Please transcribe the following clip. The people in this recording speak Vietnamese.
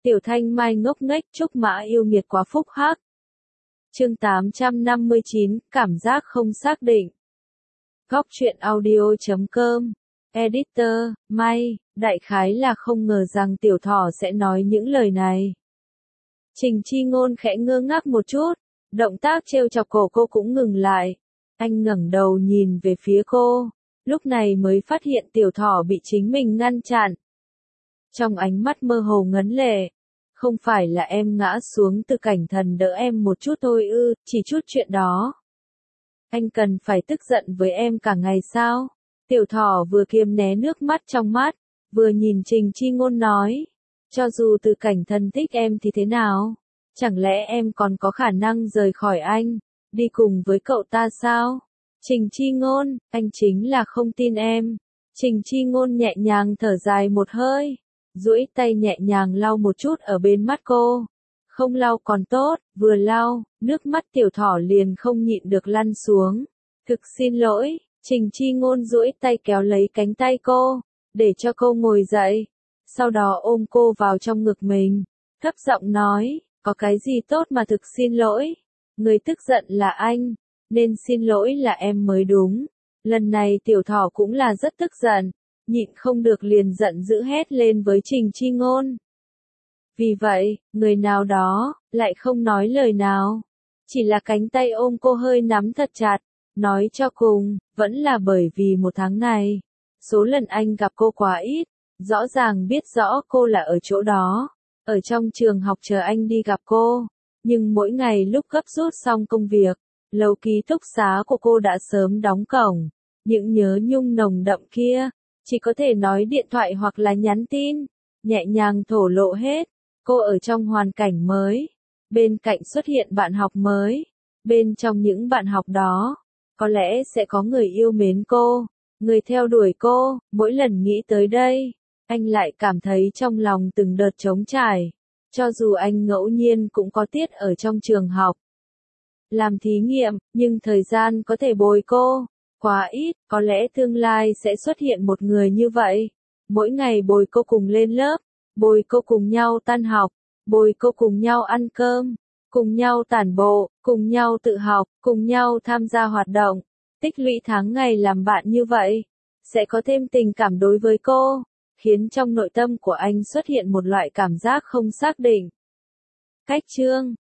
Tiểu Thanh Mai ngốc nghếch, Trúc Mã yêu nghiệt quá phúc hắc. Chương 859, cảm giác không xác định. Góc truyện audio.com. Editor, May, đại khái là không ngờ rằng Tiểu Thỏ sẽ nói những lời này. Trình Chi Ngôn khẽ ngơ ngác một chút, động tác trêu chọc cổ cô cũng ngừng lại. Anh ngẩng đầu nhìn về phía cô, lúc này mới phát hiện Tiểu Thỏ bị chính mình ngăn chặn. Trong ánh mắt mơ hồ ngấn lệ, không phải là em ngã xuống từ cảnh thần đỡ em một chút thôi ư, chỉ chút chuyện đó. Anh cần phải tức giận với em cả ngày sao? Tiểu Thỏ vừa kiềm né nước mắt trong mắt, vừa nhìn Trình Chi Ngôn nói, cho dù từ cảnh thần thích em thì thế nào? Chẳng lẽ em còn có khả năng rời khỏi anh, đi cùng với cậu ta sao? Trình Chi Ngôn, anh chính là không tin em. Trình Chi Ngôn nhẹ nhàng thở dài một hơi, duỗi tay nhẹ nhàng lau một chút ở bên mắt cô. Không lau còn tốt, vừa lau, nước mắt Tiểu Thỏ liền không nhịn được lăn xuống. Thực xin lỗi, Trình Chi Ngôn duỗi tay kéo lấy cánh tay cô, để cho cô ngồi dậy. Sau đó ôm cô vào trong ngực mình, thấp giọng nói, có cái gì tốt mà thực xin lỗi. Người tức giận là anh, nên xin lỗi là em mới đúng. Lần này Tiểu Thỏ cũng là rất tức giận, nhịn không được liền giận dữ hét lên với Trình Chi Ngôn. Vì vậy, người nào đó, lại không nói lời nào. Chỉ là cánh tay ôm cô hơi nắm thật chặt, nói cho cùng, vẫn là bởi vì một tháng này. Số lần anh gặp cô quá ít, rõ ràng biết rõ cô là ở chỗ đó, ở trong trường học chờ anh đi gặp cô. Nhưng mỗi ngày lúc gấp rút xong công việc, lầu ký túc xá của cô đã sớm đóng cổng. Những nhớ nhung nồng đậm kia, chỉ có thể nói điện thoại hoặc là nhắn tin, nhẹ nhàng thổ lộ hết. Cô ở trong hoàn cảnh mới, bên cạnh xuất hiện bạn học mới, bên trong những bạn học đó, có lẽ sẽ có người yêu mến cô, người theo đuổi cô. Mỗi lần nghĩ tới đây, anh lại cảm thấy trong lòng từng đợt trống trải. Cho dù anh ngẫu nhiên cũng có tiết ở trong trường học làm thí nghiệm, nhưng thời gian có thể bồi cô quá ít. Có lẽ tương lai sẽ xuất hiện một người như vậy, mỗi ngày bồi cô cùng lên lớp, bồi cô cùng nhau tan học, bồi cô cùng nhau ăn cơm, cùng nhau tản bộ, cùng nhau tự học, cùng nhau tham gia hoạt động. Tích lũy tháng ngày làm bạn như vậy, sẽ có thêm tình cảm đối với cô, khiến trong nội tâm của anh xuất hiện một loại cảm giác không xác định. Cách chương